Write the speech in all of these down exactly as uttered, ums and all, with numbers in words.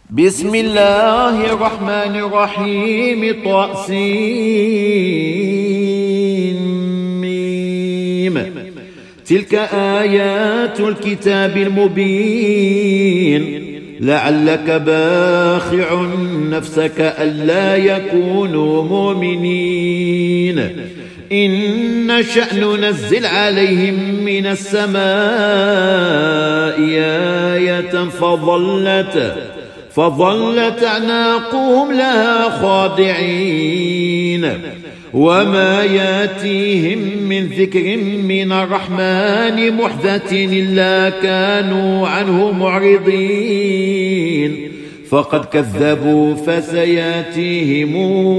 بسم الله الرحمن الرحيم طاسين ميم. تلك آيات الكتاب المبين لعلك باخع نفسك ألا يكونوا مؤمنين إن نشأ ننزل عليهم من السماء آية فظلت فظلت أعناقهم لها خاضعين وما ياتيهم من ذكر من الرحمن محدث إلا كانوا عنه معرضين فقد كذبوا فسياتيهم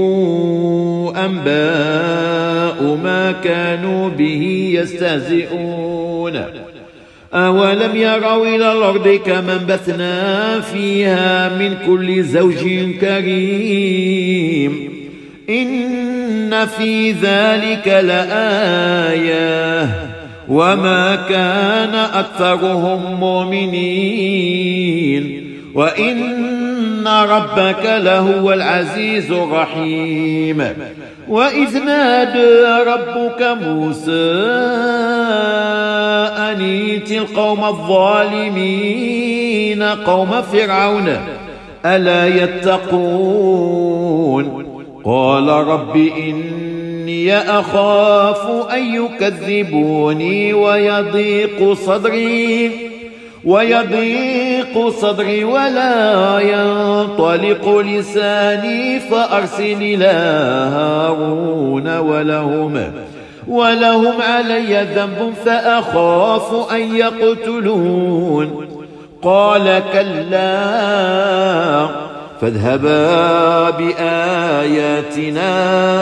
أنباء ما كانوا به يستهزئون أولم يروا إلى الأرض كما انبثنا فيها من كل زوج كريم إن في ذلك لآية وما كان أكثرهم مؤمنين وإن ربك لهو العزيز الرحيم وإذ نادى ربك موسى أن ائت القوم الظالمين قوم فرعون ألا يتقون قال رب إني أخاف أن يكذبوني ويضيق صدري ويضيق صدري ولا ينطلق لساني فأرسل إلى هارون ولهم ولهم علي ذنب فأخاف أن يقتلون قال كلا فاذهبا بآياتنا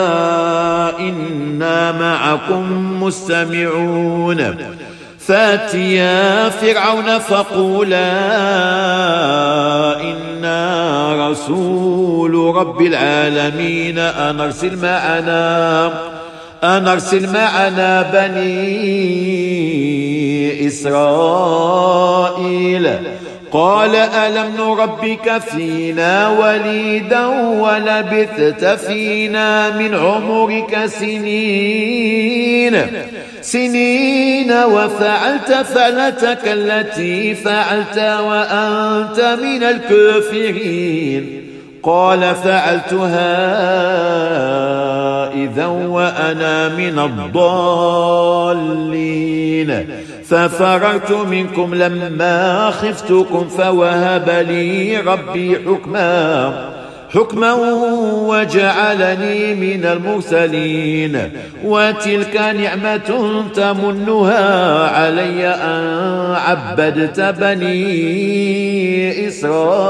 إنا معكم مستمعون فاتيا فرعون فقولا إنا رسول رب العالمين أن أرسل معنا أن أرسل معنا بني إسرائيل قال ألم نربك فينا وليدا ولبثت فينا من عمرك سنين سنين وفعلت فعلتك التي فعلت وأنت من الكافرين قال فعلتها إذا وأنا من الضالين ففررت منكم لما خفتكم فوهب لي ربي حكما حكما وجعلني من المرسلين وتلك نعمة تمنها علي أن عبدت بني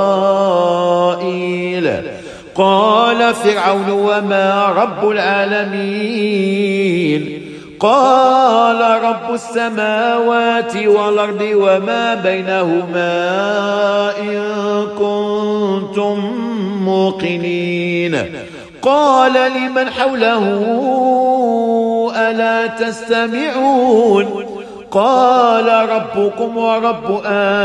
إسرائيل قال فرعون وما رب العالمين قال رب السماوات والأرض وما بينهما إن كنتم موقنين قال لمن حوله ألا تستمعون قال ربكم ورب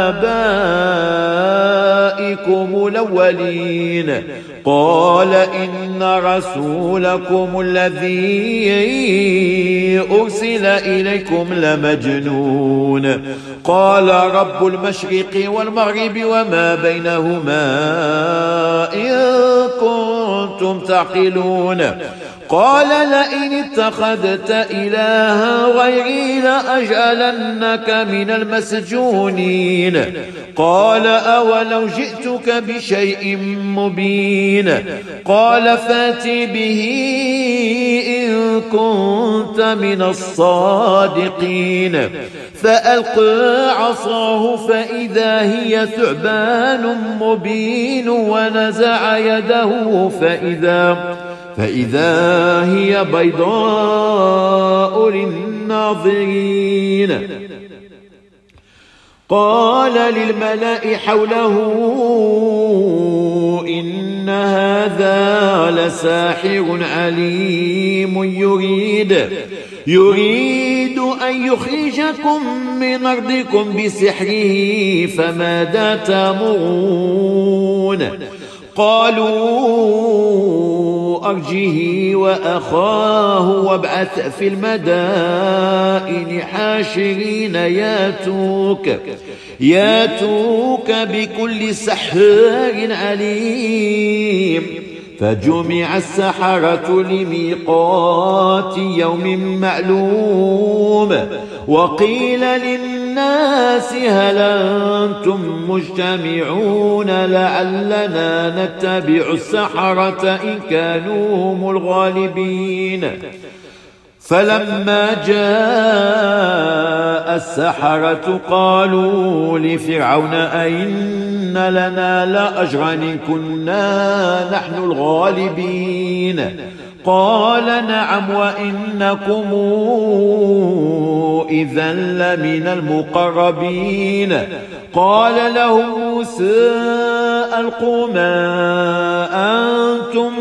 آبائكم الأولين قال إن رسولكم الذي أرسل إليكم لمجنون قال رب المشرق والمغرب وما بينهما إن كنتم تعقلون قال لئن اتخذت إلها غيري لأجعلنك من المسجونين قال أولو جئتك بشيء مبين قال فات به إن كنت من الصادقين فألقى عصاه فإذا هي ثعبان مبين ونزع يده فإذا فإذا هي بيضاء للناظرين قال للملأ حوله إن هذا لساحر عليم يريد يريد أن يخرجكم من أرضكم بسحره فماذا تأمرون قالوا أرجه وأخاه وابعث في المدائن حاشرين ياتوك ياتوك بكل سحار عليم فجمع السحرة لميقات يوم معلوم وقيل للناس هل أنتم مجتمعون لعلنا نتبع السحرة إن كانوا هم الغالبين فلما جاء السحرة قالوا لفرعون أئن لنا لأجرا إن كنا نحن الغالبين قال نعم وإنكم إذا لمن المقربين قال لهم موسى ألقوا ما أنتم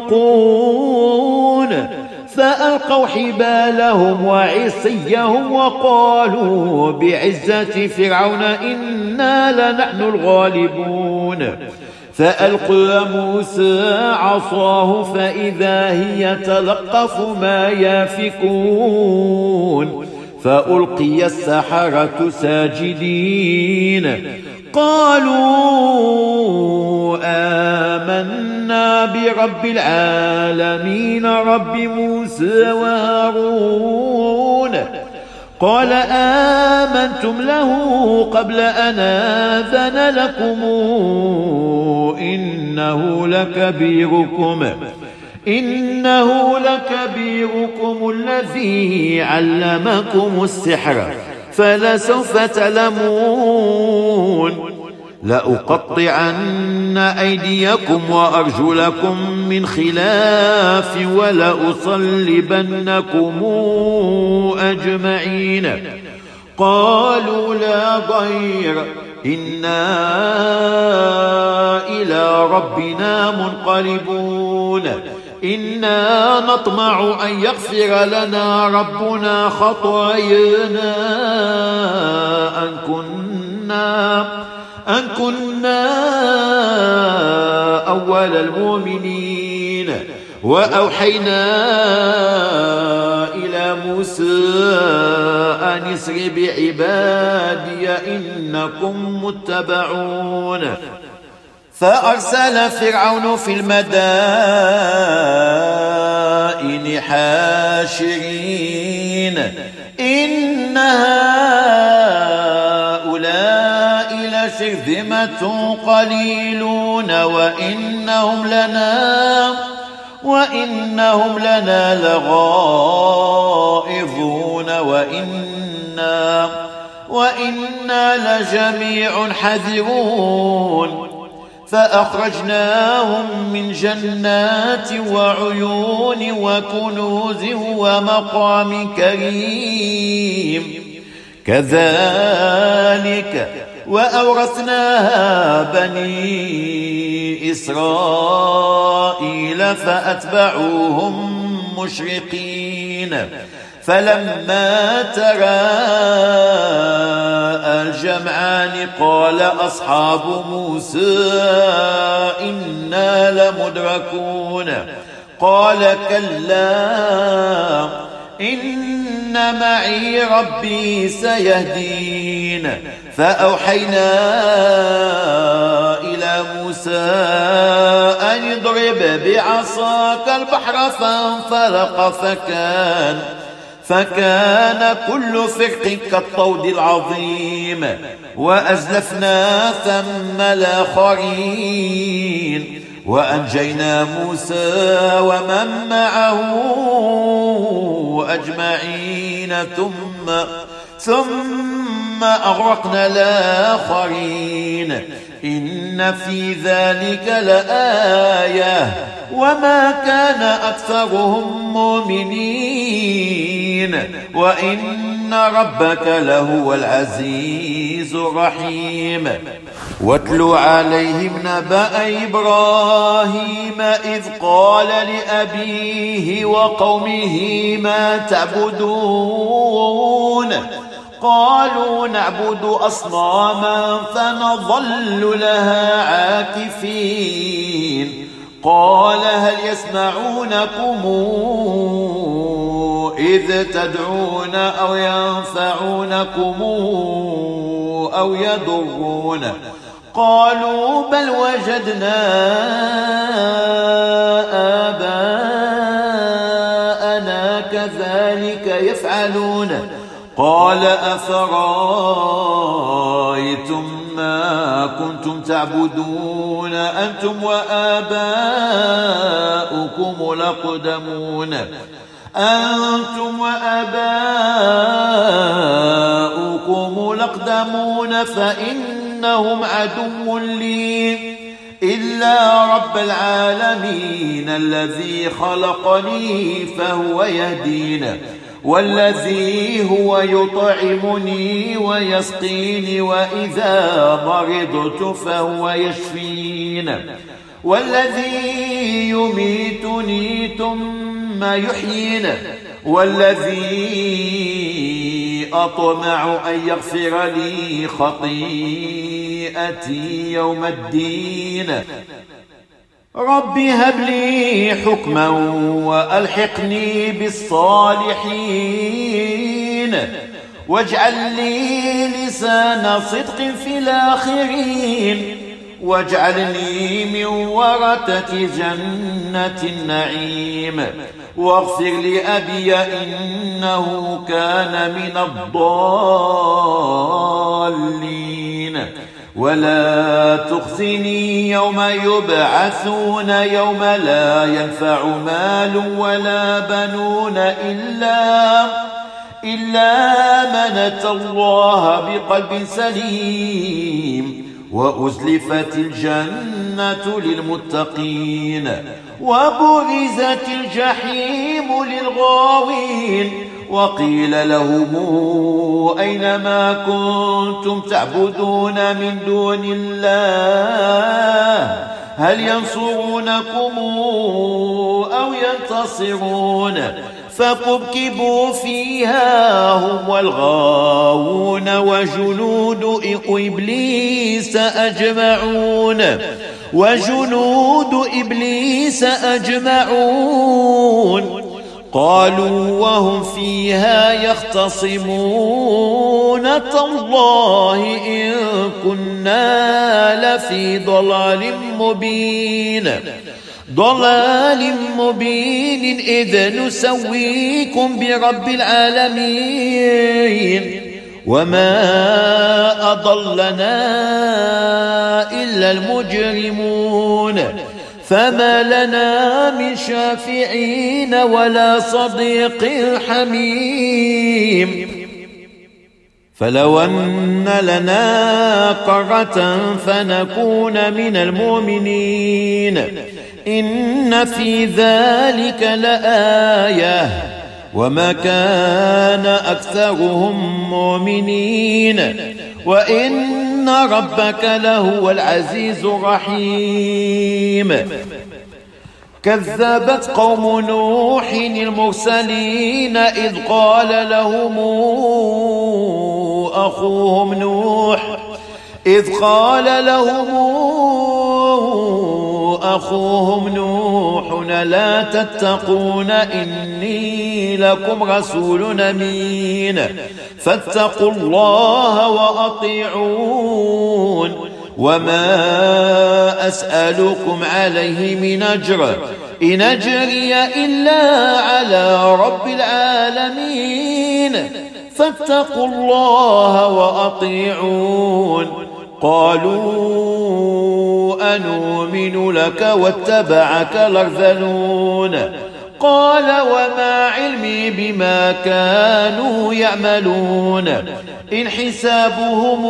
ملقون فألقوا حبالهم وعصيهم وقالوا بعزة فرعون إنا لنحن الغالبون فألقى موسى عصاه فإذا هي تلقف ما يافكون فألقي السحرة ساجدين قالوا آمنا برب العالمين رب موسى وهارون قال آمنتم له قبل أن آذن لكم إنه لكبيركم إنه لكبيركم الذي علمكم السحر فلسوف تعلمون لأقطعن أيديكم وأرجلكم من خلاف ولأصلبنكم أجمعين قالوا لا ضير إنا إلى ربنا منقلبون إنا نطمع أن يغفر لنا ربنا خطايانا أن كنا أن كنا أول المؤمنين وأوحينا إلى موسى أن اسر بعبادي إنكم متبعون فأرسل فرعون في المدائن حاشرين إن هؤلاء لشرذمة قليلون وإنهم لنا وإنهم لنا لغائظون وإنا وإنا لجميع حذرون فأخرجناهم من جنات وعيون وكنوز ومقام كريم كذلك وأورثناها بني إسرائيل فأتبعوهم مشرقين فلما تراءى الجمعان قال أصحاب موسى إنا لمدركون قال كلا إن معي ربي سيهدين فأوحينا إلى موسى أن اضرب بعصاك البحر فانفلق فكان فكان كل فرق كالطود العظيم وأزلفنا ثم الآخرين وأنجينا موسى ومن معه أجمعين ثم ثم أغرقنا الآخرين إن في ذلك لآية وما كان أكثرهم مؤمنين وإن ربك لهو العزيز الرحيم واتل عليهم نبأ إبراهيم إذ قال لأبيه وقومه ما تعبدون تعبدون قالوا نعبد أصناما فنظل لها عاكفين قال هل يسمعونكم إذ تدعون أو ينفعونكم أو يضرون قالوا بل وجدنا آباءنا كذلك يفعلون قال أفرأيتم ما كنتم تعبدون أنتم وآباؤكم الأقدمون أنتم وآباؤكم الأقدمون فإنهم عدو لي إلا رب العالمين الذي خلقني فهو يهدين والذي هو يطعمني ويسقيني وإذا مرضت فهو يشفين والذي يميتني ثم يحيين والذي أطمع أن يغفر لي خطيئتي يوم الدين رب هب لي حكما وألحقني بالصالحين واجعل لي لسان صدق في الآخرين واجعلني من ورثة جنة النعيم واغفر لأبي إنه كان من الضالين ولا تخزني يوم يبعثون يوم لا ينفع مال ولا بنون إلا إلا من أتى الله بقلب سليم وأزلفت الجنة للمتقين وبرزت الجحيم للغاوين وقيل لهم أينما كنتم تعبدون من دون الله هل ينصرونكم أو ينتصرون فكبكبوا فيها هم والغاوون وجنود إبليس أجمعون وجنود إبليس أجمعون قالوا وهم فيها يختصمون تالله إن كنا لفي ضلال مبين ضلال مبين إذ نسويكم برب العالمين وما أضلنا إلا المجرمون فما لنا من شافعين ولا صديق حميم فلو أن لنا قرة فنكون من المؤمنين إن في ذلك لآية وما كان أكثرهم مؤمنين وإن ربك لهو العزيز الرحيم كذبت قوم نوح المرسلين إذ قال لهم أخوهم نوح إذ قال لهم أخوهم نوح لا تتقون إني لكم رسول أمين فاتقوا الله وأطيعون وما أسألكم عليه من أجر إن أجري إلا على رب العالمين فاتقوا الله وأطيعون قالوا أنؤمن لك واتبعك الأرذلون قال وما علمي بما كانوا يعملون إن حسابهم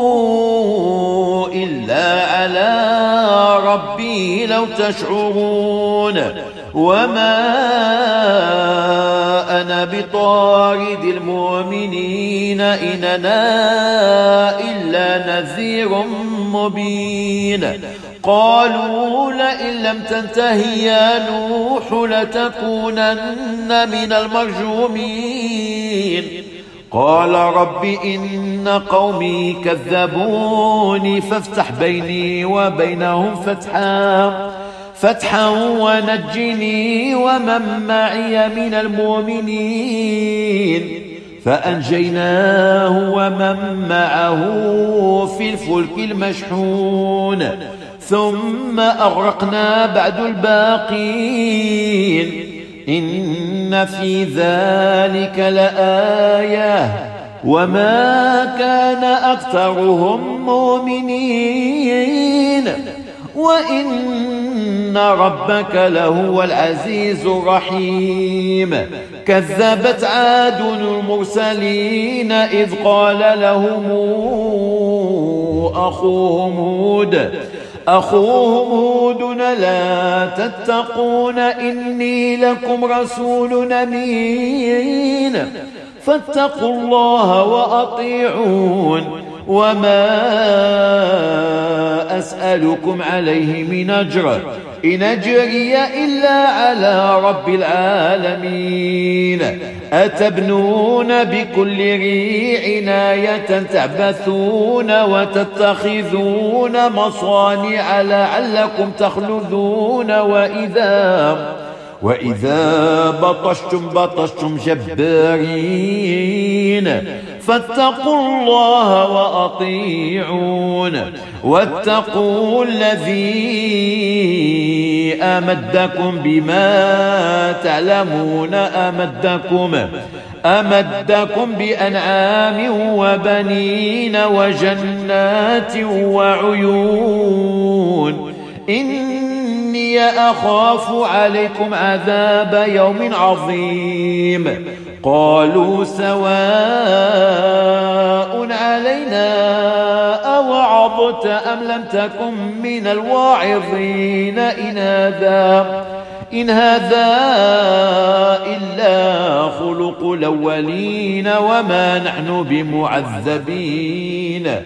إلا على ربي لو تشعرون وما أنا بطارد المؤمنين إن أنا إلا نذير مبين قالوا لئن لم تنته يا نوح لتكونن من المرجومين قال رب إن قومي كذبوني فافتح بيني وبينهم فتحا فتحا ونجني ومن معي من المؤمنين فأنجيناه ومن معه في الفلك المشحون ثم أغرقنا بعد الباقين إن في ذلك لآية وما كان أكثرهم مؤمنين وإن ربك لهو العزيز الرحيم كذبت عاد المرسلين إذ قال لهم أخوهم هود أخوهم هود لا تتقون إني لكم رسول أمين فاتقوا الله وأطيعون وما أسألكم عليه من أجر إن أجري إلا على رب العالمين أتبنون بكل ريع آية تعبثون وتتخذون مصانع لعلكم تخلدون وإذا وإذا بطشتم بطشتم جبارين فاتقوا الله وأطيعون واتقوا الذي أمدكم بما تعلمون أمدكم أمدكم بأنعام وبنين وجنات وعيون إني أخاف عليكم عذاب يوم عظيم قالوا سواء علينا أوعظت أم لم تكن من الواعظين إن هذا إن هذا إلا خلق الأولين وما نحن بمعذبين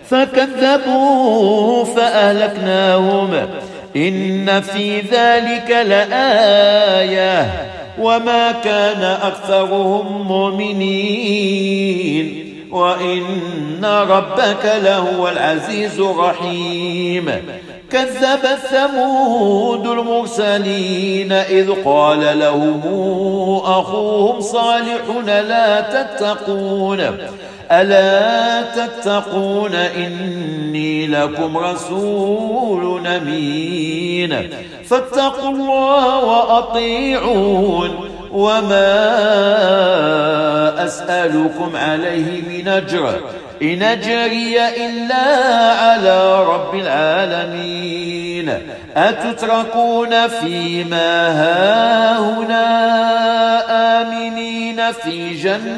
فكذبوا فأهلكناهم إن في ذلك لآية وما كان أكثرهم مؤمنين وإن ربك لهو العزيز الرحيم كذبت ثمود المرسلين إذ قال لهم أخوهم صالح لا تتقون ألا تتقون إني لكم رسول أمين فاتقوا الله وأطيعون وما أسألكم عليه من أجر إن أجري إلا على رب العالمين أتتركون فيما هاهنا آمنين في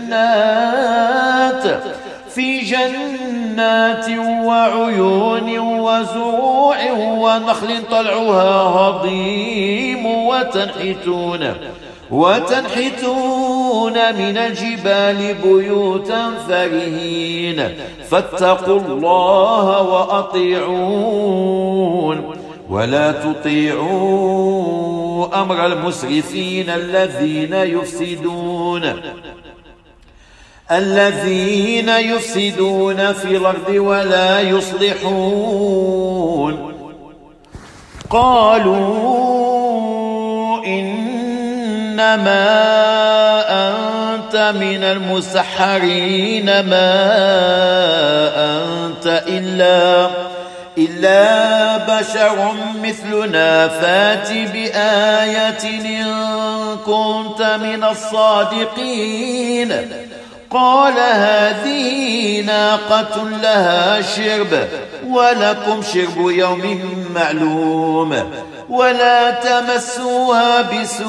جنات في جنات وعيون وزروع ونخل طلعها هضيم وتنحتون وتنحتون من الجبال بيوتا فرهين فاتقوا الله وأطيعون ولا تطيعوا أمر المسرفين الذين يفسدون الذين يفسدون في الأرض ولا يصلحون قالوا إنما أنت من المسحرين ما أنت إلا إلا بشر مثلنا فات بآية إن كنت من الصادقين قال هذه ناقة لها شرب ولكم شرب يوم معلوم ولا تمسوها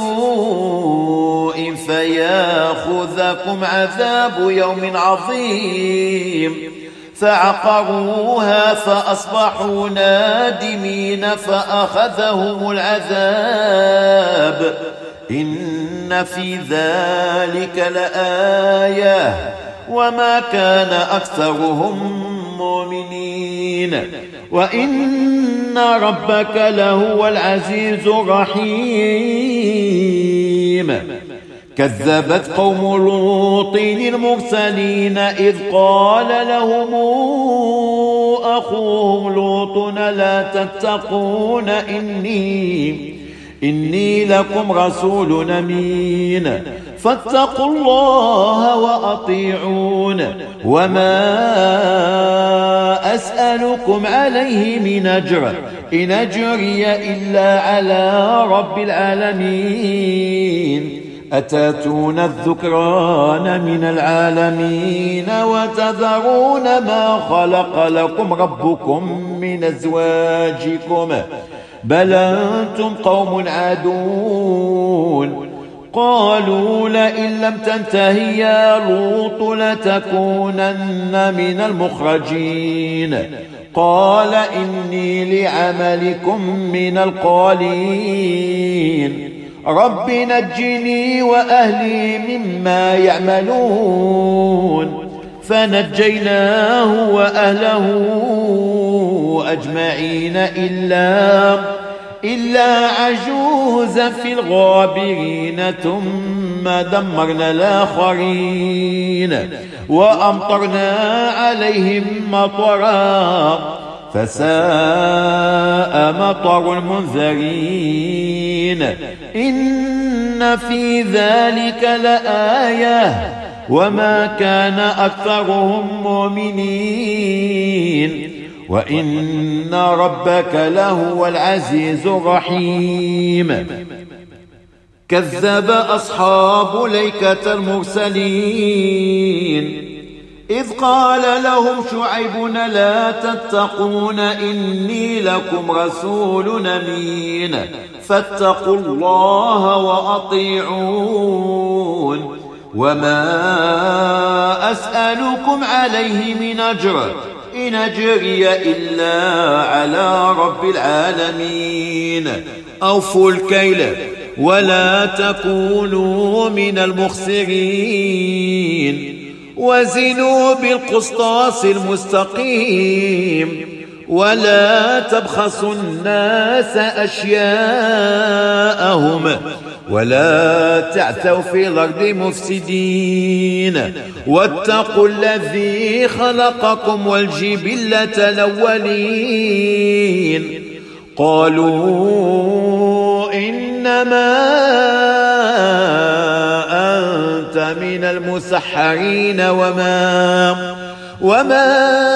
بسوء فياخذكم عذاب يوم عظيم فعقروها فأصبحوا نادمين فأخذهم العذاب إن في ذلك لآية وما كان أكثرهم مؤمنين وإن ربك لهو العزيز الرحيم كذبت قوم لوط المرسلين إذ قال لهم أخوهم لوط لا تتقون إني إني لكم رسول أمين فاتقوا الله وأطيعون وما أسألكم عليه من أجر إن أجري إلا على رب العالمين أتاتون الذكران من العالمين وتذرون ما خلق لكم ربكم من أزواجكم بل أنتم قوم عادون قالوا لئن لم تنته يا لوط لتكونن من المخرجين قال إني لعملكم من القالين رب نجني وأهلي مما يعملون فنجيناه وأهله أجمعين إلا إلا عجوزا في الغابرين ثم دمرنا الآخرين وأمطرنا عليهم مطرا فساء مطر المنذرين إن في ذلك لآية وما كان أكثرهم مؤمنين وإن ربك لهو العزيز الرحيم كذب أصحاب الأيكة المرسلين إذ قال لهم شعيب لا تتقون إني لكم رسول أمين فاتقوا الله وأطيعون وما أسألكم عليه من أجر إن أجري إلا على رب العالمين أوفوا الكيل ولا تكونوا من المخسرين وزنوا بالقسطاس المستقيم ولا تبخسوا الناس أشياءهم ولا تعثوا في الأرض مفسدين واتقوا الذي خلقكم والجبلة الأولين قالوا إنما أنت من المسحرين وما وما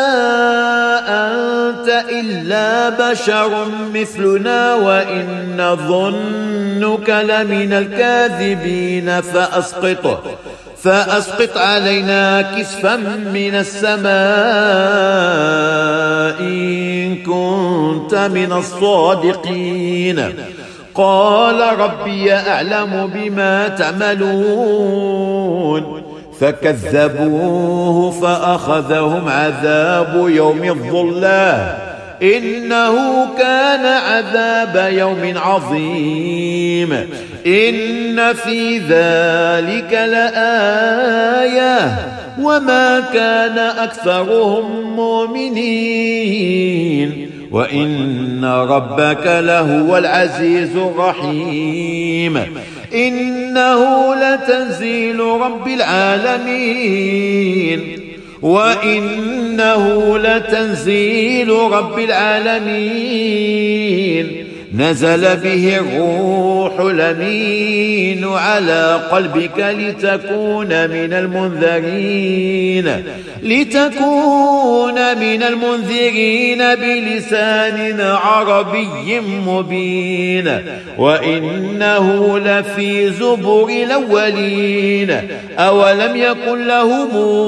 أنت إلا بشر مثلنا وإن نظنك لمن الكاذبين فأسقط فأسقط علينا كسفا من السماء إن كنت من الصادقين قال ربي أعلم بما تعملون فكذبوه فأخذهم عذاب يوم الظلة إنه كان عذاب يوم عظيم إن في ذلك لآية وما كان أكثرهم مؤمنين وإن ربك لهو العزيز الرحيم إنه لتنزيل رب العالمين وإنه لتنزيل رب العالمين نزل به الروح الأمين على قلبك لتكون من المنذرين لتكون من المنذرين بلسان عربي مبين وإنه لفي زبر الأولين أولم يكن لهم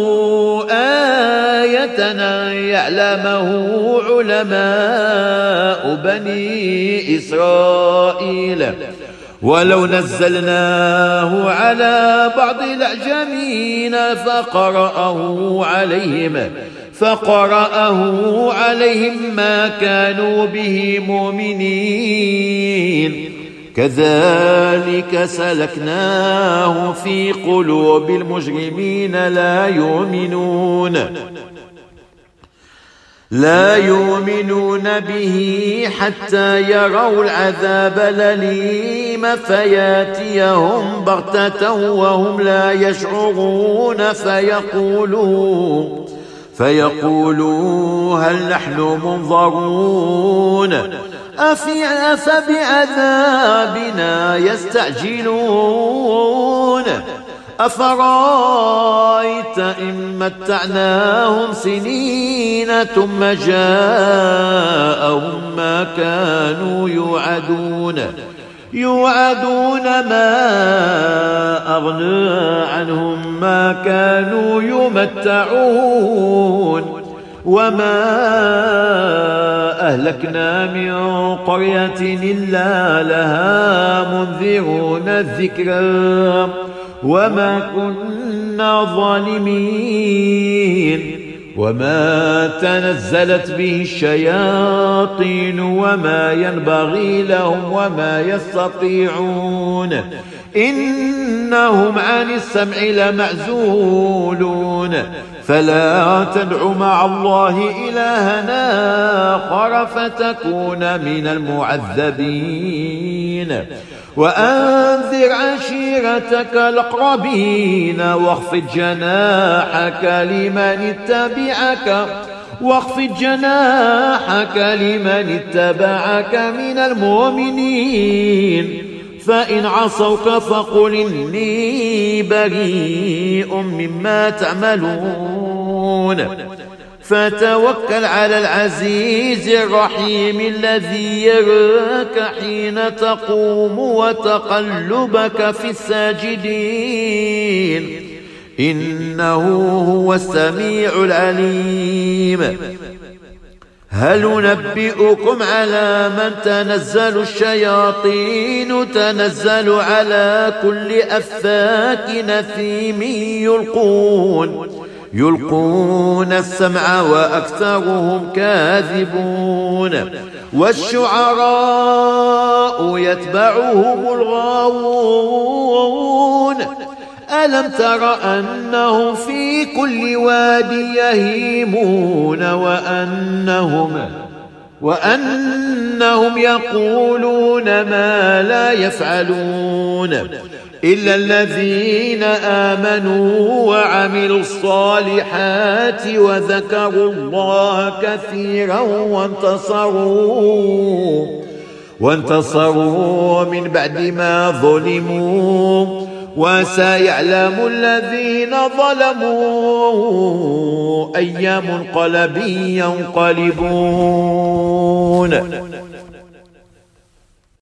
آية أن يعلمه علماء بني إسرائيل ولو نزلناه على بعض الأعجمين فقرأه عليهم فقرأه عليهم ما كانوا به مؤمنين كذلك سلكناه في قلوب المجرمين لا يؤمنون لا يؤمنون به حتى يروا العذاب الأليم فياتيهم بغتة وهم لا يشعرون فيقولوا فيقولوا هل نحن منظرون أفبعذابنا يستعجلون أفرأيت إن متعناهم سنين ثم جاءهم ما كانوا يوعدون يوعدون ما أغنى عنهم ما كانوا يمتعون وما أهلكنا من قرية إلا لها منذرون الذكرى وما كنا ظالمين وما تنزلت به الشياطين وما ينبغي لهم وما يستطيعون إنهم عن السمع لمعزولون فلا تدع مع الله إلهنا آخر فتكون من المعذبين وأنذر عشيرتك الأقربين واخفض جناحك لمن اتبعك واخفض جناحك لمن اتبعك من المؤمنين فإن عصوك فقل إني بريء مما تعملون فتوكل على العزيز الرحيم الذي يراك حين تقوم وتقلبك في الساجدين إنه هو السميع العليم هل ننبئكم على من تنزل الشياطين تنزل على كل أفاك نثيم يلقون يلقون السمع وأكثرهم كاذبون والشعراء يتبعهم الغاوون ألم تر أنهم في كل واد يهيمون وأنهم وأنهم يقولون ما لا يفعلون إلا الذين آمنوا وعملوا الصالحات وذكروا الله كثيرا وانتصروا وانتصروا من بعد ما ظلموا وسيعلم الذين ظلموا أي منقلب ينقلبون.